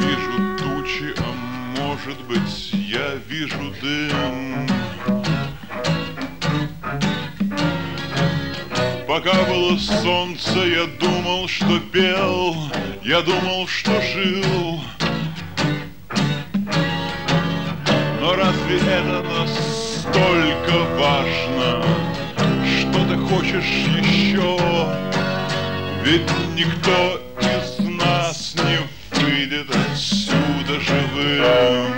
вижу тучи, а может быть, я вижу дым. Пока было солнце, я думал, что пел, я думал, что жил. Но разве это настолько важно? Что ты хочешь еще? Ведь никто из нас не выйдет отсюда живым.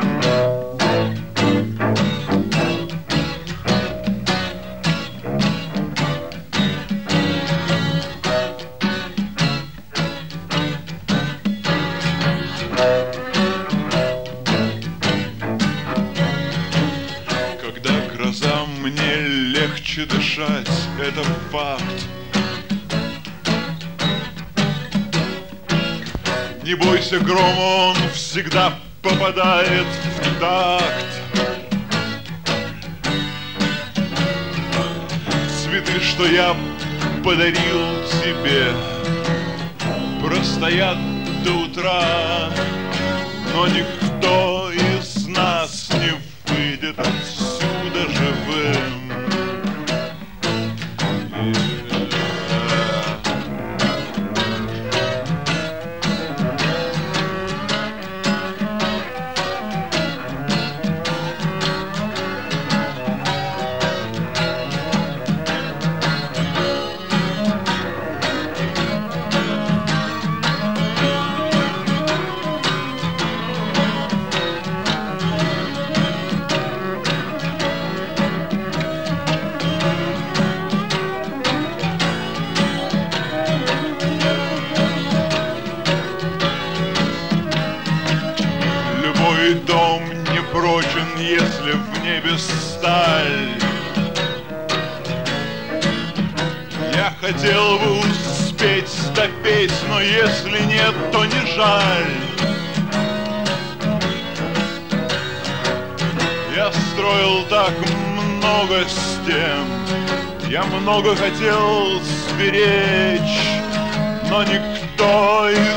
Когда гроза, мне легче дышать, это факт. Не бойся грома, он всегда попадает в такт. Цветы, что я подарил тебе, простоят до утра, но никто из нас не выйдет отсюда живым. Любой дом не прочен, если в небе сталь. Я хотел бы успеть допеть, но если нет, то не жаль. Я строил так много стен, я много хотел сберечь, но никто из